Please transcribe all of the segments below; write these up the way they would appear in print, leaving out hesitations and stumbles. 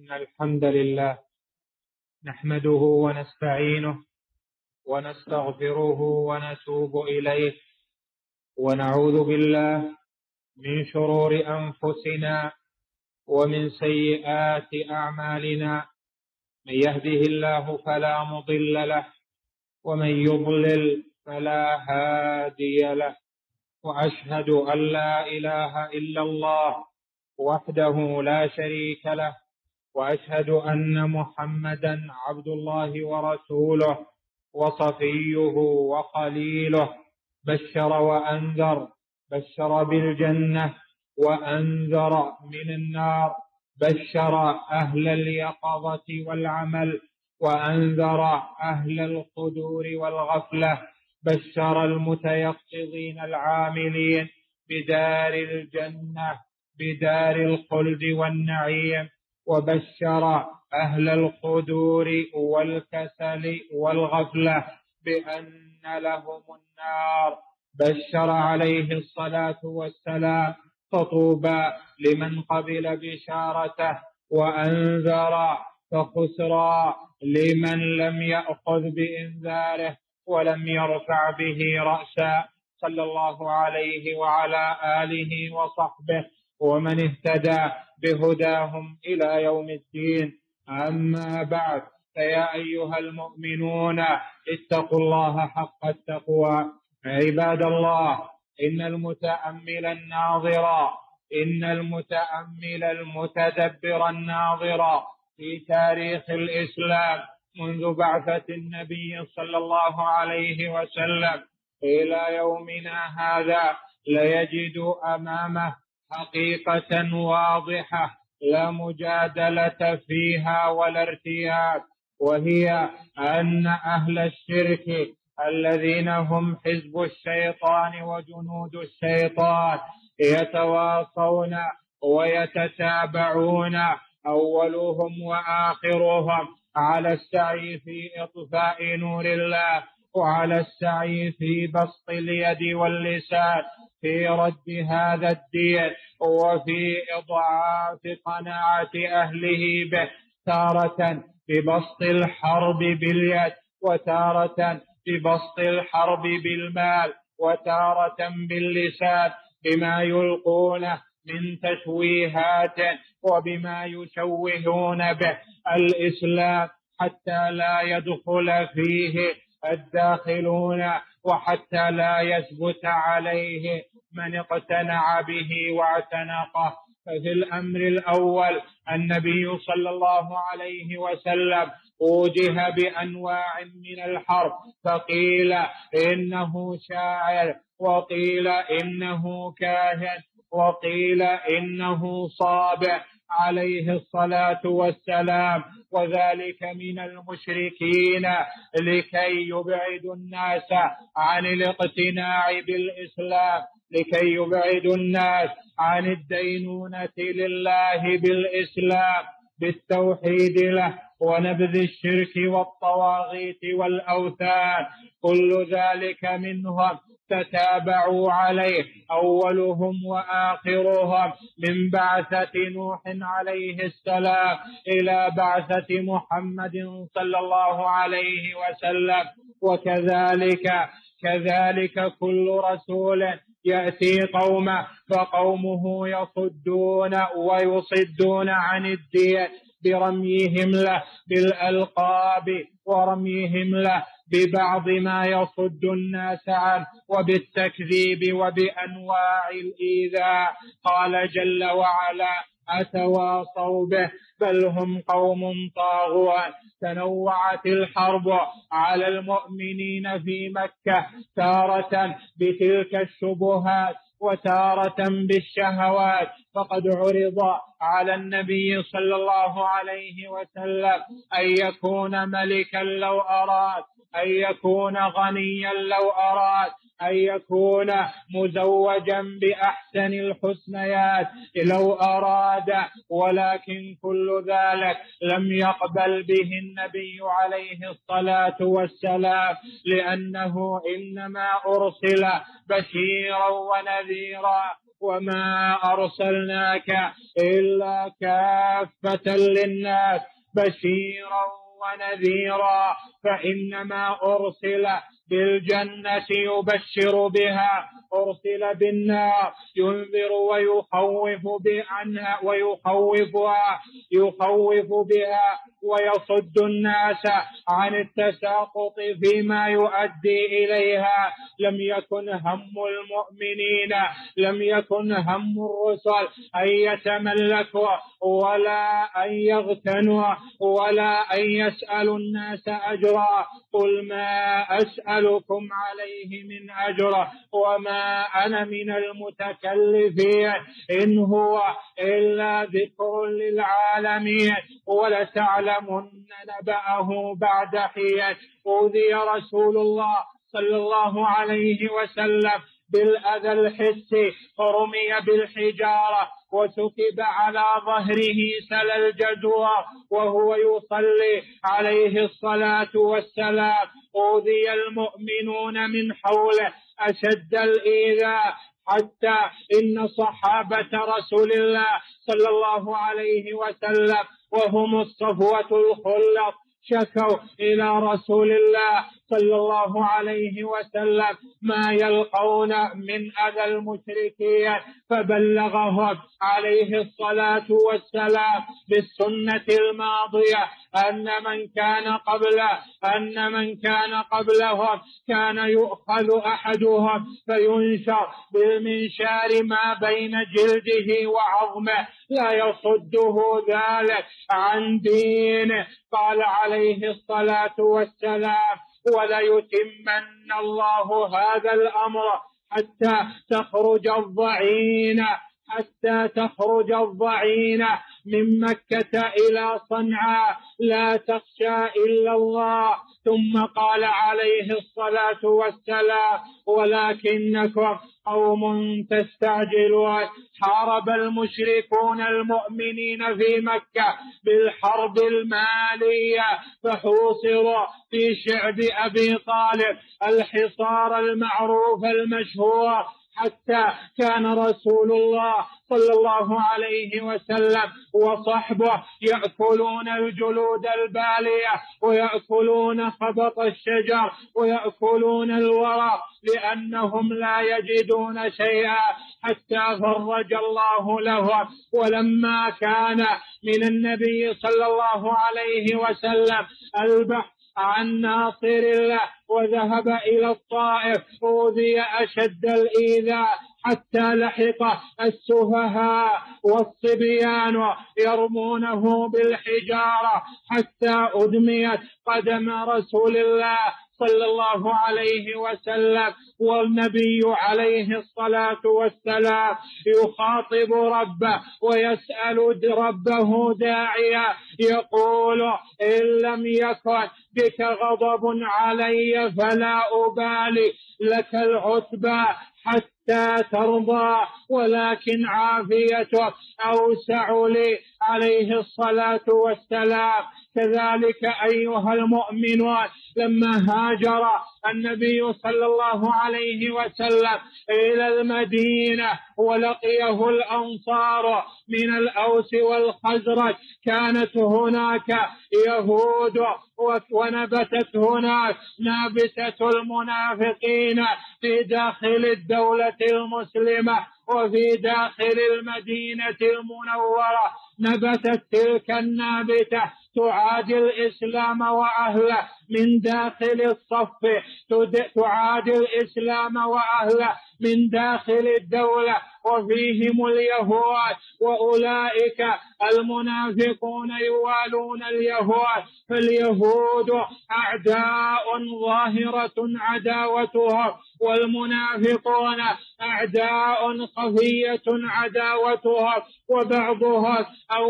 إن الحمد لله نحمده ونستعينه ونستغفره ونتوب إليه، ونعوذ بالله من شرور أنفسنا ومن سيئات أعمالنا. من يهده الله فلا مضل له، ومن يضلل فلا هادي له. وأشهد أن لا إله إلا الله وحده لا شريك له، وأشهد أن محمدا عبد الله ورسوله وصفيه وخليله. بشر وأنذر، بشر بالجنة وأنذر من النار، بشر أهل اليقظة والعمل وأنذر أهل القدور والغفلة. بشر المتيقظين العاملين بدار الجنة، بدار الخلد والنعيم، وبشر أهل القدور والكسل والغفلة بأن لهم النار. بشر عليه الصلاة والسلام فطوبى لمن قبل بشارته، وأنذر فخسرى لمن لم يأخذ بإنذاره ولم يرفع به رأسا، صلى الله عليه وعلى آله وصحبه ومن اهتدى بهداهم إلى يوم الدين. أما بعد، فيا أيها المؤمنون اتقوا الله حق التقوى. عباد الله، إن المتأمل الناظر، إن المتأمل المتدبر الناظر في تاريخ الإسلام منذ بعثة النبي صلى الله عليه وسلم إلى يومنا هذا ليجد أمامه حقيقة واضحة لا مجادلة فيها ولا ارتياب، وهي أن أهل الشرك الذين هم حزب الشيطان وجنود الشيطان يتواصون ويتتابعون أولهم وآخرهم على السعي في إطفاء نور الله، وعلى السعي في بسط اليد واللسان في رد هذا الدين وفي إضعاف قناعة أهله به، تارة ببسط الحرب باليد، وتارة ببسط الحرب بالمال، وتارة باللسان بما يلقونه من تشويهات وبما يشوهون به الإسلام حتى لا يدخل فيه الداخلون، وحتى لا يثبت عليه من اقتنع به واعتنقه. ففي الأمر الأول النبي صلى الله عليه وسلم وجه بأنواع من الحرب، فقيل إنه شاعر، وقيل إنه كاهن، وقيل إنه صابع عليه الصلاة والسلام، وذلك من المشركين لكي يبعد الناس عن الاقتناع بالإسلام، لكي يبعد الناس عن الدينونة لله بالإسلام بالتوحيد له ونبذ الشرك والطواغيت والأوثان. كل ذلك منهم تتابعوا عليه أولهم وآخرهم من بعثة نوح عليه السلام إلى بعثة محمد صلى الله عليه وسلم. وكذلك كل رسول يأتي قومه فقومه يصدون ويصدون عن الدين برميهم له بالألقاب، ورميهم له ببعض ما يصد الناس عنه، وبالتكذيب وبأنواع الإيذاء. قال جل وعلا: أتواصوا به بل هم قوم طاغون. تنوعت الحرب على المؤمنين في مكة، تارة بتلك الشبهات وتارة بالشهوات. فقد عرض على النبي صلى الله عليه وسلم أن يكون ملكا لو أراد، أن يكون غنيا لو أراد، أن يكون مزوجا بأحسن الحسنيات لو أراد، ولكن كل ذلك لم يقبل به النبي عليه الصلاة والسلام، لأنه إنما أرسل بشيرا ونذيرا وما أرسلناك إلا كافة للناس بشيرا ونذيرا، فإنما أرسل بالجنة يبشر بها، أرسل بالنار ينذر ويخوف عنها يخوف بها ويصد الناس عن التساقط فيما يؤدي إليها. لم يكن هم المؤمنين، لم يكن هم الرسل أن يتملكوا ولا أن يغتنوا ولا أن يسألوا الناس أجرا. قل ما أسألكم عليه من أجر وما أنا من المتكلفين، إن هو إلا ذكر للعالمين، ولتعلمن نبأه بعد حين. أوذي رسول الله صلى الله عليه وسلم بالأذى الحسي، فرمي بالحجارة وسكب على ظهره سل الجدوى وهو يصلي عليه الصلاة والسلام. أوذي المؤمنون من حوله أشد الإيذاء، حتى إن صحابة رسول الله صلى الله عليه وسلم وهم الصفوة الخلق شكوا إلى رسول الله صلى الله عليه وسلم ما يلقون من أذى المشركين، فبلغهم عليه الصلاة والسلام بالسنة الماضية أن من كان قبلهم كان يؤخذ أحدهم فينشر بالمنشار ما بين جلده وعظمه لا يصده ذلك عن دينه. قال عليه الصلاة والسلام: وليتمن الله هذا الأمر حتى تخرج الضعينة من مكة إلى صنعاء لا تخشى إلا الله. ثم قال عليه الصلاة والسلام: ولكنكم قوم تستعجلون. حارب المشركون المؤمنين في مكة بالحرب المالية، فحوصروا في شعب أبي طالب الحصار المعروف المشهور، حتى كان رسول الله صلى الله عليه وسلم وصحبه يأكلون الجلود البالية ويأكلون خبط الشجر ويأكلون الورق لأنهم لا يجدون شيئا حتى فرج الله لهم. ولما كان من النبي صلى الله عليه وسلم البحث عن ناصر الله وذهب إلى الطائف، أوذي أشد الإيذاء حتى لحق السفهاء والصبيان يرمونه بالحجارة حتى أدميت قدم رسول الله صلى الله عليه وسلم، والنبي عليه الصلاة والسلام يخاطب ربه ويسأل ربه داعيا يقول: إن لم يكن بك غضب علي فلا أبالي، لك العتبى حتى ترضى، ولكن عافيتك أوسع لي عليه الصلاة والسلام. كذلك أيها المؤمنون، لما هاجر النبي صلى الله عليه وسلم إلى المدينة ولقيه الأنصار من الأوس والخزرج، كانت هناك يهود ونبتت هناك نابتة المنافقين في داخل الدولة المسلمة وفي داخل المدينة المنورة. نبتت تلك النابتة تعادي الإسلام وأهله من داخل الصف، تعادي الإسلام وأهله من داخل الدولة، وفيهم اليهود، وأولئك المنافقون يوالون اليهود، فاليهود أعداء ظاهرة عداوتهم، والمنافقون أعداء خفية عداوتهم، وبعضهم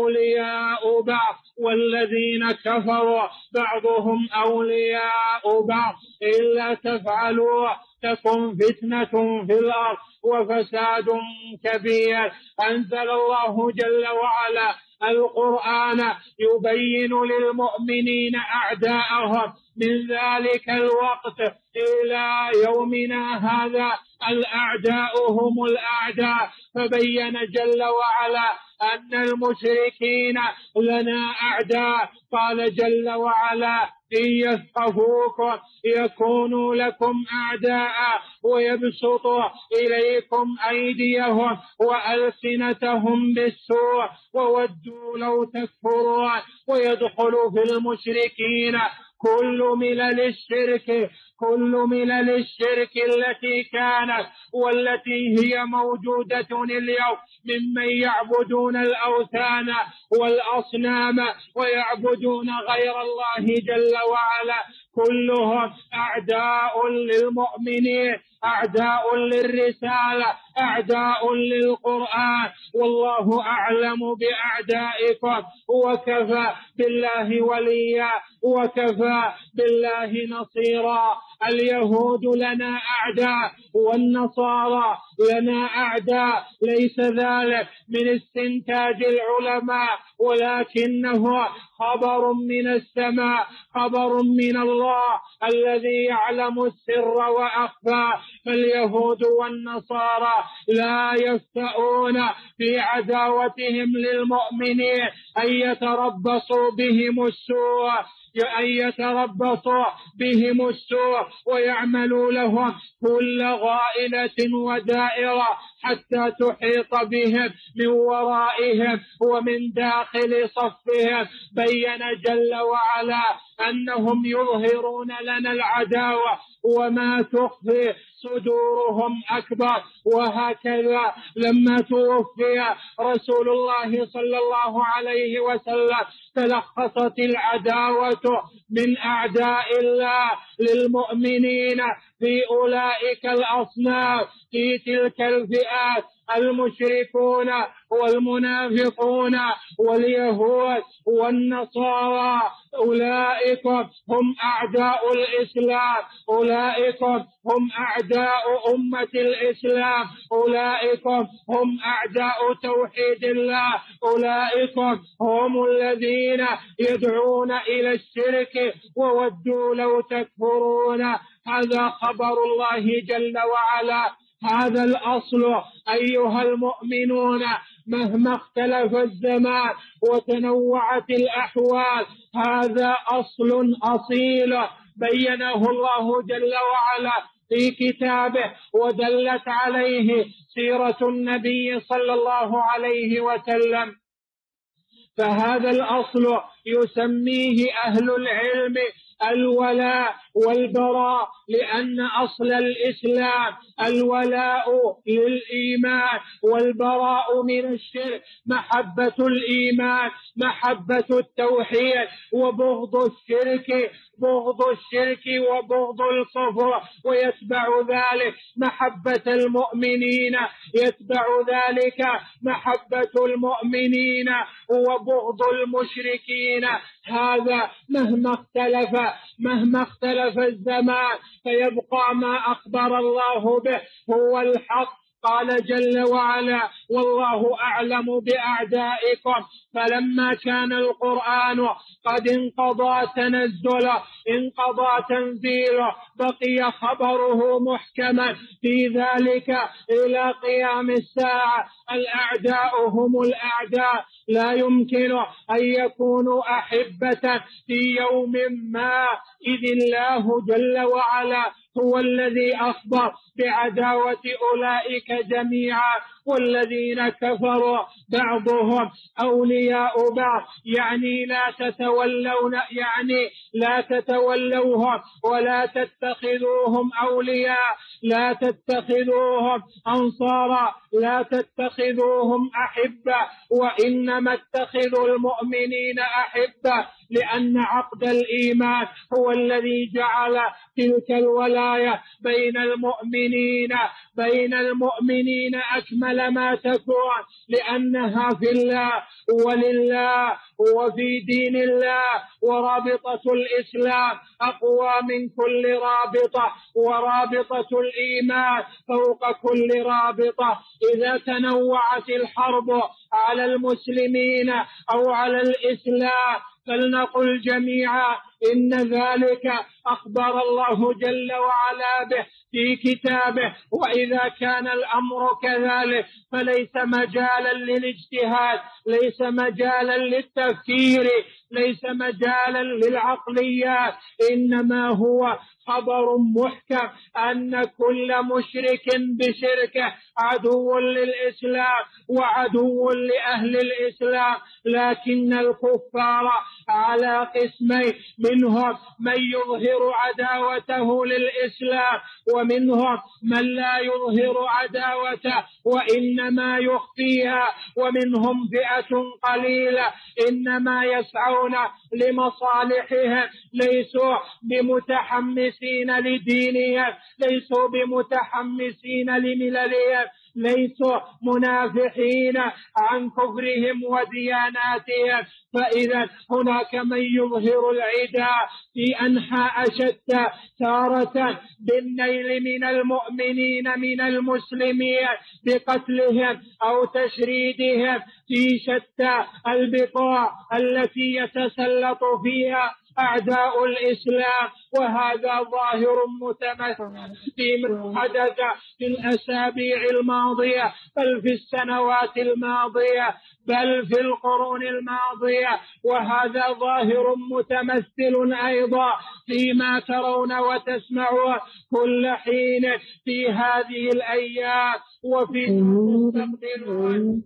أولياء بعض، والذين كفروا بعضهم أولياء بعض إلا تفعلوا تكن فتنة في الأرض وفساد كبير. أنزل الله جل وعلا القرآن يبين للمؤمنين أعداءهم من ذلك الوقت إلى يومنا هذا الأعداء هم الأعداء، فبين جل وعلا أن المشركين لنا أعداء. قال جل وعلا إن يثقفوكم يكونوا لكم أعداء ويبسطوا إليكم أيديهم وألسنتهم بالسوء وودوا لو تكفرون. ويدخل في المشركين كل ملل الشرك التي كانت والتي هي موجودة اليوم، ممن يعبدون الأوثان والأصنام ويعبدون غير الله جل وعلا، كلهم أعداء للمؤمنين، أعداء للرسالة، أعداء للقرآن، والله أعلم بأعدائكم وكفى بالله وليا وكفى بالله نصيرا. اليهود لنا أعداء والنصارى لنا أعداء، ليس ذلك من استنتاج العلماء ولكنه خبر من السماء، خبر من الله الذي يعلم السر وأخفى. فاليهود والنصارى لا يفتؤون في عداوتهم للمؤمنين أن يتربصوا بهم السوء ويعملوا لهم كل غائلة ودائرة حتى تحيط بهم من ورائهم ومن داخل صفهم. بين جل وعلا أنهم يظهرون لنا العداوة وما تخفي صدورهم أكبر. وهكذا لما توفي رسول الله صلى الله عليه وسلم تلخصت العداوة من أعداء الله للمؤمنين في أولئك الأصناف، في تلك الفئات: المشركون والمنافقون واليهود والنصارى. أولئك هم أعداء الإسلام، أولئك هم أعداء أمة الإسلام، أولئك هم أعداء توحيد الله، أولئك هم الذين يدعون إلى الشرك وودوا لو تكفرون. هذا خبر الله جل وعلا. هذا الأصل أيها المؤمنون، مهما اختلف الزمان وتنوعت الأحوال، هذا أصل أصيل بينه الله جل وعلا في كتابه ودلت عليه سيرة النبي صلى الله عليه وسلم. فهذا الأصل يسميه أهل العلم الولاء والبراء، لأن أصل الإسلام الولاء للإيمان والبراء من الشرك، محبة الإيمان، محبة التوحيد، وبغض الشرك وبغض الكفر، ويتبع ذلك محبة المؤمنين، يتبع ذلك محبة المؤمنين وبغض المشركين. هذا مهما اختلف الزمان فيبقى ما أخبر الله به هو الحق. قال جل وعلا: والله أعلم بأعدائكم. فلما كان القرآن قد انقضى تنزيله بقي خبره محكما في ذلك إلى قيام الساعة. الأعداء هم الأعداء، لا يمكن أن يكونوا أحبة في يوم ما، إذ الله جل وعلا هو الذي أخبر بعداوة أولئك جميعا. والذين كفروا بعضهم أولياء بعض، يعني لا تتولوهم ولا تتخذوهم أولياء، لا تتخذوهم أنصارا، لا تتخذوهم أحبة، وإنما اتخذوا المؤمنين أحبة، لأن عقد الإيمان هو الذي جعل تلك الولاية بين المؤمنين أكمل ما تكون، لأنها في الله ولله وفي دين الله، ورابطة الإسلام أقوى من كل رابطة، ورابطة الإيمان فوق كل رابطة. إذا تنوعت الحرب على المسلمين أو على الإسلام فلنقل جميعا إن ذلك أخبر الله جل وعلا به في كتابه، وإذا كان الأمر كذلك فليس مجالا للاجتهاد، ليس مجالا للتفكير، ليس مجالا للعقليات، إنما هو خبر محكم أن كل مشرك بشركه عدو للإسلام وعدو لأهل الإسلام. لكن الكفار على قسمين، منهم من يظهر عداوته للإسلام، ومنهم من لا يظهر عداوته وإنما يخفيها، ومنهم فئة قليلة إنما يسعون لمصالحهم، ليسوا بمتحمسين لدينهم، ليسوا بمتحمسين لمللهم، ليسوا منافحين عن كفرهم ودياناتهم. فإذا هناك من يظهر العداء في أنحاء شتى، تارة بالنيل من المؤمنين من المسلمين بقتلهم أو تشريدهم في شتى البقاع التي يتسلط فيها أعداء الإسلام، وهذا ظاهر متمثل فيما حدث في الأسابيع الماضية، بل في السنوات الماضية، بل في القرون الماضية، وهذا ظاهر متمثل أيضا فيما ترون وتسمعون كل حين في هذه الأيام وفي المستقبل.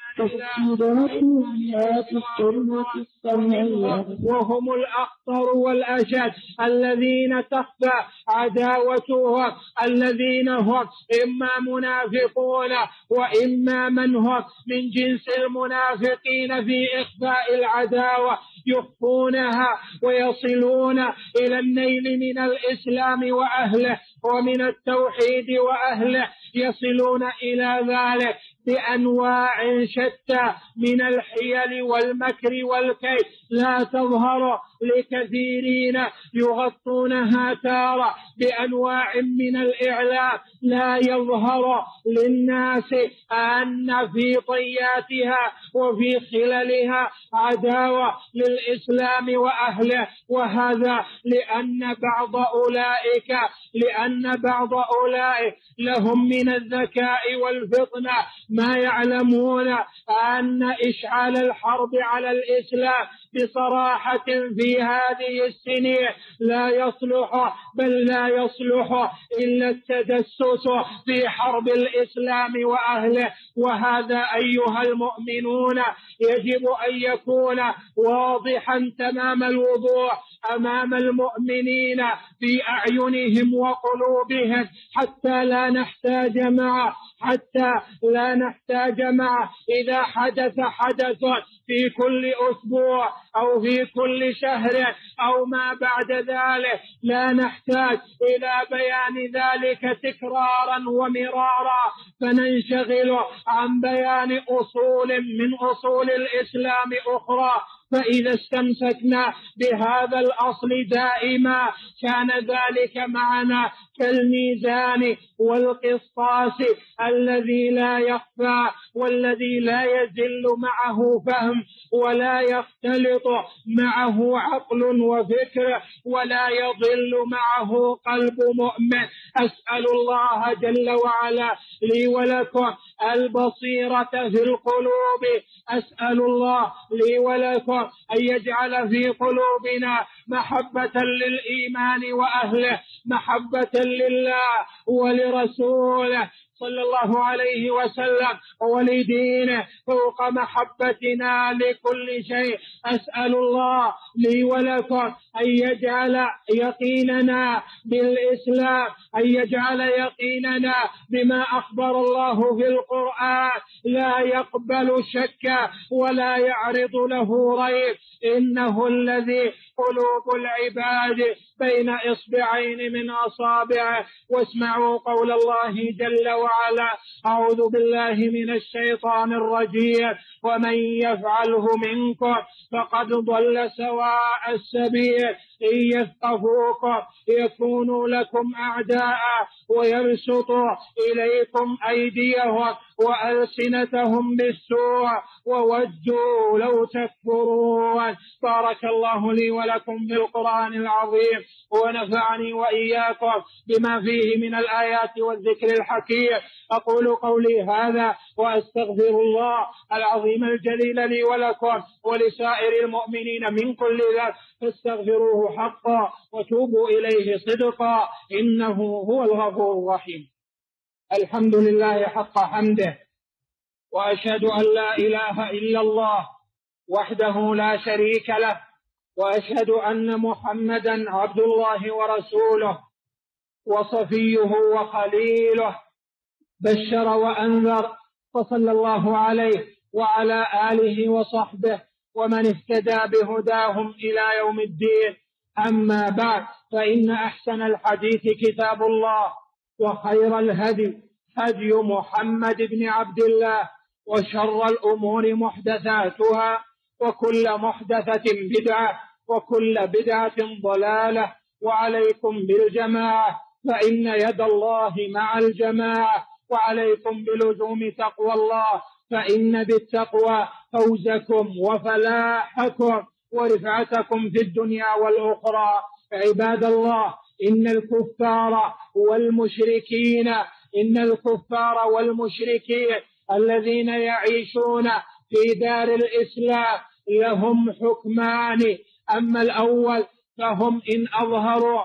وهم الأخطر والأشد الذين تخفى عداوتهم، الذين هم إما منافقون وإما من هم من جنس المنافقين في إخفاء العداوة، يخفونها ويصلون إلى النيل من الإسلام وأهله ومن التوحيد وأهله، يصلون إلى ذلك بأنواع شتى من الحيل والمكر والكيد لا تظهر لكثيرين، يغطونها تارة بأنواع من الإعلام لا يظهر للناس أن في طياتها وفي خلالها عداوة للإسلام وأهله. وهذا لأن بعض أولئك لهم من الذكاء والفطنة ما يعلمون أن إشعال الحرب على الإسلام بصراحة في هذه السنين لا يصلح، بل لا يصلح إلا التدسس في حرب الإسلام وأهله. وهذا أيها المؤمنون يجب أن يكون واضحا تمام الوضوح أمام المؤمنين في أعينهم وقلوبهم، حتى لا نحتاج معه إذا حدث حدث في كل أسبوع أو في كل شهر أو ما بعد ذلك، لا نحتاج إلى بيان ذلك تكرارا ومرارا، فننشغل عن بيان أصول من أصول الإسلام أخرى. فإذا استمسكنا بهذا الأصل دائما كان ذلك معنا كالميزان والقسطاس الذي لا يخفى والذي لا يزل معه فهم ولا يختلط معه عقل وفكر ولا يضل معه قلب مؤمن. أسأل الله جل وعلا لي ولكم البصيرة في القلوب، أسأل الله لي ولكم أن يجعل في قلوبنا محبة للإيمان وأهله، محبة لله ولرسوله صلى الله عليه وسلم ولدينه فوق محبتنا لكل شيء. أسأل الله لي ولكم أن يجعل يقيننا بالإسلام، أن يجعل يقيننا بما أخبر الله في القرآن لا يقبل شك ولا يعرض له ريب، إنه الذي قلوب العباد بين إصبعين من أصابعه. واسمعوا قول الله جل وعلا: وعلا: أعوذ بالله من الشيطان الرجيم، ومن يفعله منكم فقد ضل سواء السبيل، إن يثقفوكم يكونوا لكم أعداء ويبسطوا إليكم أيديهم وألسنتهم بالسوء وودوا لو تكفرون. بارك الله لي ولكم بالقرآن العظيم، ونفعني وإياكم بما فيه من الآيات والذكر الحكيم. أقول قولي هذا وأستغفر الله العظيم الجليل لي ولكم ولسائر المؤمنين من كل ذنب، فاستغفروه حقا وتوبوا إليه صدقا، إنه هو الغفور الرحيم. الحمد لله حق حمده، وأشهد أن لا إله إلا الله وحده لا شريك له، وأشهد أن محمدا عبد الله ورسوله وصفيه وخليله، بشر وأنذر، فصلى الله عليه وعلى آله وصحبه ومن اهتدى بهداهم إلى يوم الدين. أما بعد، فإن أحسن الحديث كتاب الله، وخير الهدي هدي محمد بن عبد الله، وشر الأمور محدثاتها، وكل محدثة بدعة، وكل بدعة ضلالة. وعليكم بالجماعة، فإن يد الله مع الجماعة، وعليكم بلزوم تقوى الله، فإن بالتقوى فوزكم وفلاحكم ورفعتكم في الدنيا والأخرى. عباد الله، إن الكفار والمشركين الذين يعيشون في دار الإسلام لهم حكمان: أما الأول فهم إن أظهروا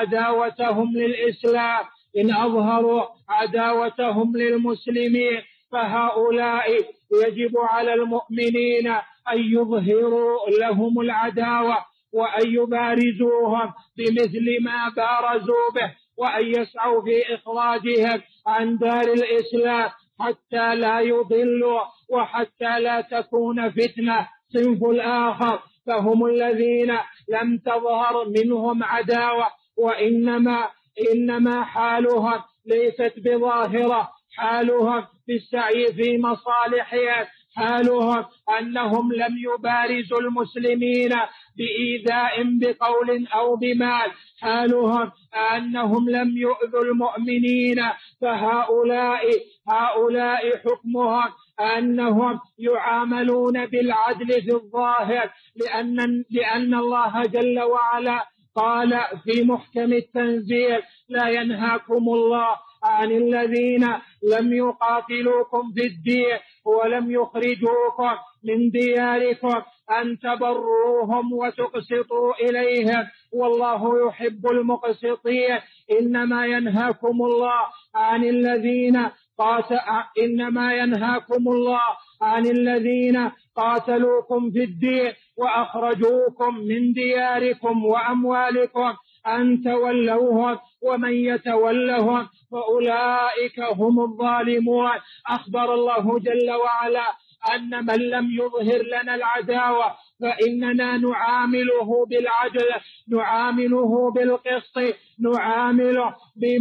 عداوتهم للمسلمين، فهؤلاء يجب على المؤمنين أن يظهروا لهم العداوة، وأن يبارزوهم بمثل ما بارزوا به، وأن يسعوا في إخراجهم عن دار الإسلام حتى لا يضلوا وحتى لا تكون فتنة. صنف الآخر فهم الذين لم تظهر منهم عداوة، وإنما حالهم ليست بظاهرة، حالهم في السعي في مصالحهم، حالهم أنهم لم يبارزوا المسلمين بإيذاء بقول أو بمال، حالهم أنهم لم يؤذوا المؤمنين. فهؤلاء حكمهم أنهم يعاملون بالعدل في الظاهر، لأن الله جل وعلا قال في محكم التنزيل: لا ينهاكم الله عن الذين لم يقاتلوكم في الدين ولم يخرجوكم من دياركم أن تبروهم وتقسطوا إليهم، والله يحب المقسطين. إنما ينهاكم الله عن الذين قاتلوكم في الدين وأخرجوكم من دياركم وأموالكم أن تولوهم، ومن يتولهم فأولئك هم الظالمون. أخبر الله جل وعلا أن من لم يظهر لنا العداوة فإننا نعامله بالعدل، نعامله بالقسط، نعامله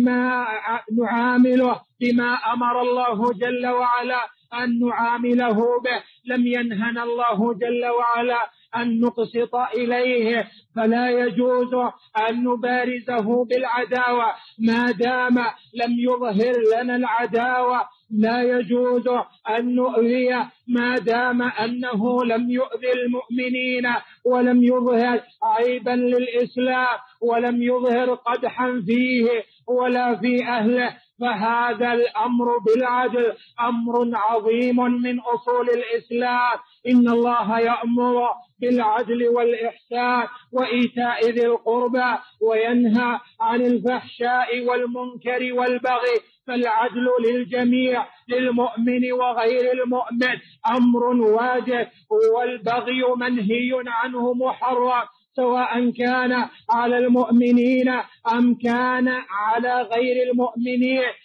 بما أمر الله جل وعلا أن نعامله به. لم ينهنا الله جل وعلا أن نقسط إليه، فلا يجوز أن نبارزه بالعداوة ما دام لم يظهر لنا العداوة، لا يجوز أن نؤذي ما دام أنه لم يؤذي المؤمنين ولم يظهر عيبا للإسلام ولم يظهر قدحا فيه ولا في أهله. فهذا الأمر بالعدل أمر عظيم من أصول الإسلام. إن الله يأمر بالعدل والإحسان وإيتاء ذي القربى وينهى عن الفحشاء والمنكر والبغي، فالعدل للجميع، للمؤمن وغير المؤمن، أمر واجب، والبغي منهي عنه محرم، سواء كان على المؤمنين أم كان على غير المؤمنين.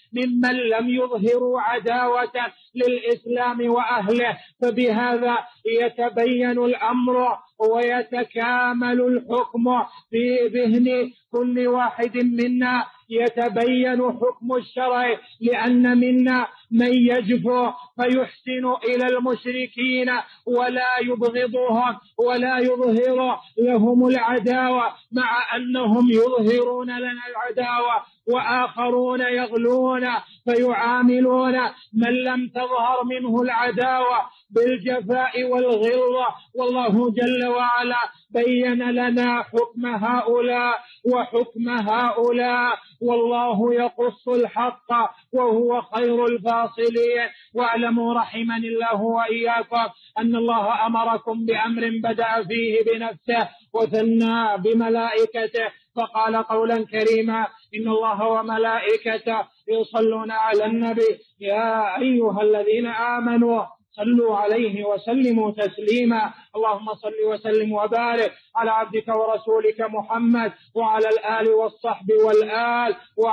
ممن لم يظهروا عداوة للإسلام وأهله. فبهذا يتبين الأمر ويتكامل الحكم في ذهن كل واحد منا، يتبين حكم الشرع، لأن منا من يجفو فيحسن إلى المشركين ولا يبغضهم ولا يظهر لهم العداوة، مع أنهم يظهرون لنا العداوة، وآخرون يغلون فيعاملون من لم تظهر منه العداوة بالجفاء والغلظة. والله جل وعلا بين لنا حكم هؤلاء وحكم هؤلاء، والله يقص الحق وهو خير الفاصلين. واعلموا رحمني الله وإياكم أن الله أمركم بأمر بدأ فيه بنفسه وثنى بملائكته، فقال قولا كريما: إن الله وملائكته يصلون على النبي يا أيها الذين آمنوا صلوا عليه وسلموا تسليما. اللهم صل وسلم وبارك على عبدك ورسولك محمد وعلى الآل والصحب والآل،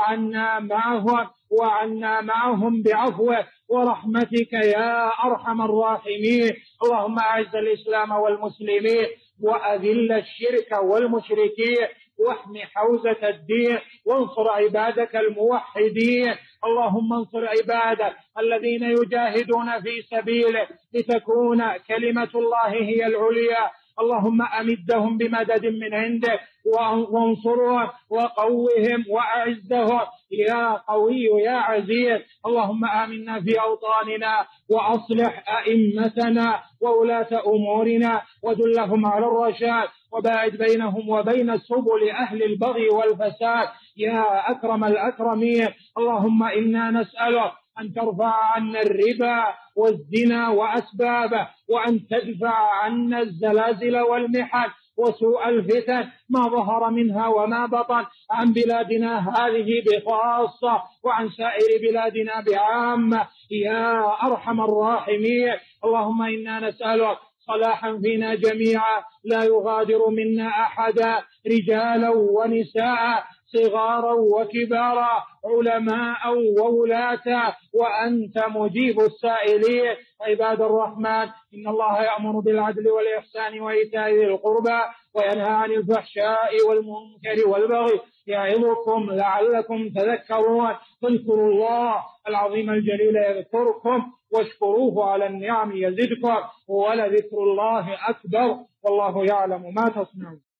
وعنا معهم بعفوك ورحمتك يا أرحم الراحمين. اللهم أعز الإسلام والمسلمين وأذل الشرك والمشركين واحم حوزة الدين وانصر عبادك الموحدين. اللهم انصر عبادك الذين يجاهدون في سبيله لتكون كلمة الله هي العليا. اللهم أمدهم بمدد من عندك وانصرهم وقوهم وأعزهم يا قوي يا عزيز. اللهم آمنا في أوطاننا وأصلح أئمتنا وولاة أمورنا ودلهم على الرشاد وباعد بينهم وبين سبل أهل البغي والفساد يا أكرم الأكرمين. اللهم إنا نسألك أن ترفع عنا الربا والزنا وأسبابه، وأن تدفع عنا الزلازل والمحن وسوء الفتن ما ظهر منها وما بطن عن بلادنا هذه بخاصة وعن سائر بلادنا بعامة يا أرحم الراحمين. اللهم إنا نسألك صلاحا فينا جميعا لا يغادر منا أحدا، رجالا ونساء، صغارا وكبارا، علماء وولاة، وأنت مجيب السائلين. عباد الرحمن، إن الله يأمر بالعدل والإحسان وإيتاء ذي القربى وينهى عن الفحشاء والمنكر والبغي يعظكم لعلكم تذكرون. فاذكروا الله العظيم الجليل يذكركم واشكروه على النعم يزدكم ولذكر الله أكبر والله يعلم ما تصنعون.